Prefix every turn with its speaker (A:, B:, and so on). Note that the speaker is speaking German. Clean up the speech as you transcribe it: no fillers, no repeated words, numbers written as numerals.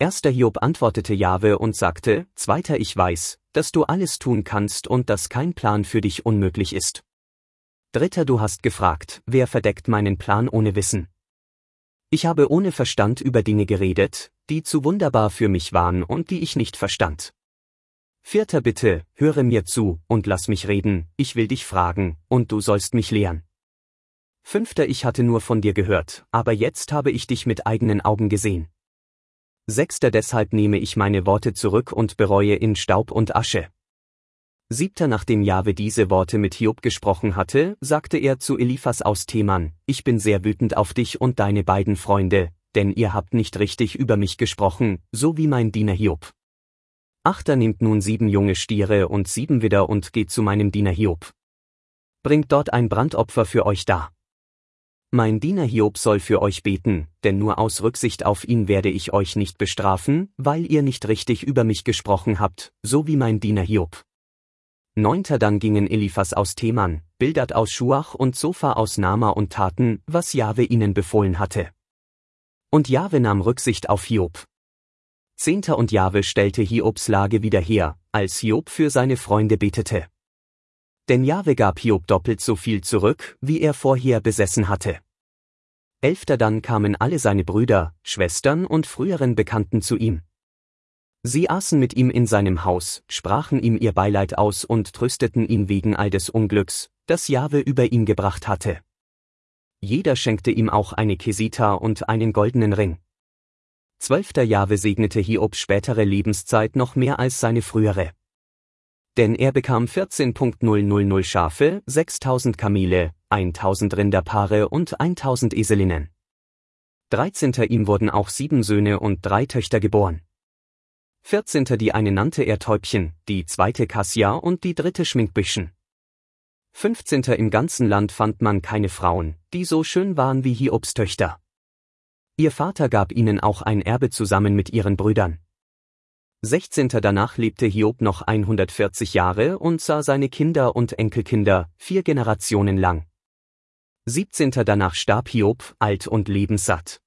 A: Erster Hiob antwortete Jahwe und sagte, Zweiter, ich weiß, dass du alles tun kannst und dass kein Plan für dich unmöglich ist. Dritter, du hast gefragt, wer verdeckt meinen Plan ohne Wissen? Ich habe ohne Verstand über Dinge geredet, die zu wunderbar für mich waren und die ich nicht verstand. Vierter, bitte, höre mir zu und lass mich reden, ich will dich fragen, und du sollst mich lehren. Fünfter, ich hatte nur von dir gehört, aber jetzt habe ich dich mit eigenen Augen gesehen. Sechster, deshalb nehme ich meine Worte zurück und bereue in Staub und Asche. Siebter, nachdem Jahwe diese Worte mit Hiob gesprochen hatte, sagte er zu Eliphas aus Teman, ich bin sehr wütend auf dich und deine beiden Freunde, denn ihr habt nicht richtig über mich gesprochen, so wie mein Diener Hiob. Achter, nehmt nun 7 junge Stiere und 7 Widder und geht zu meinem Diener Hiob. Bringt dort ein Brandopfer für euch dar. Mein Diener Hiob soll für euch beten, denn nur aus Rücksicht auf ihn werde ich euch nicht bestrafen, weil ihr nicht richtig über mich gesprochen habt, so wie mein Diener Hiob. Neunter, dann gingen Eliphas aus Teman, Bildad aus Schuach und Zophar aus Nama und taten, was Jahwe ihnen befohlen hatte. Und Jahwe nahm Rücksicht auf Hiob. 10. Und Jahwe stellte Hiobs Lage wieder her, als Hiob für seine Freunde betete. Denn Jahwe gab Hiob doppelt so viel zurück, wie er vorher besessen hatte. 11. Dann kamen alle seine Brüder, Schwestern und früheren Bekannten zu ihm. Sie aßen mit ihm in seinem Haus, sprachen ihm ihr Beileid aus und trösteten ihn wegen all des Unglücks, das Jahwe über ihn gebracht hatte. Jeder schenkte ihm auch eine Kesita und einen goldenen Ring. 12. Jahwe segnete Hiobs spätere Lebenszeit noch mehr als seine frühere. Denn er bekam 14.000 Schafe, 6.000 Kamele, 1.000 Rinderpaare und 1.000 Eselinnen. 13. Ihm wurden auch 7 Söhne und 3 Töchter geboren. 14. Die eine nannte er Täubchen, die zweite Kassia und die dritte Schminkbüschen. 15. Im ganzen Land fand man keine Frauen, die so schön waren wie Hiobs Töchter. Ihr Vater gab ihnen auch ein Erbe zusammen mit ihren Brüdern. 16. Danach lebte Hiob noch 140 Jahre und sah seine Kinder und Enkelkinder 4 Generationen lang. 17. Danach starb Hiob, alt und lebenssatt.